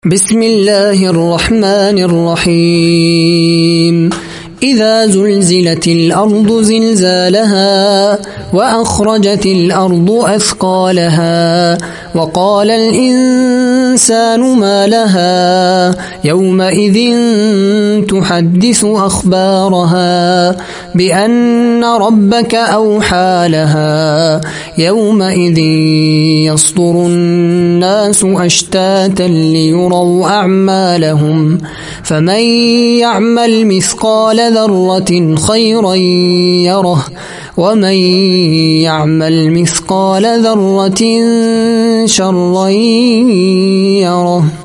بسم الله الرحمن الرحيم إذا زلزلت الأرض زلزالها وأخرجت الأرض أثقالها وقال الإنسان ما لها يومئذ تحدث أخبارها بأن ربك أوحى لها يومئذ يصدر الناس أشتاتا ليروا أعمالهم فمن يعمل مثقال ذرة خيرا يره ومن يعمل مثقال ذرة شرا يره.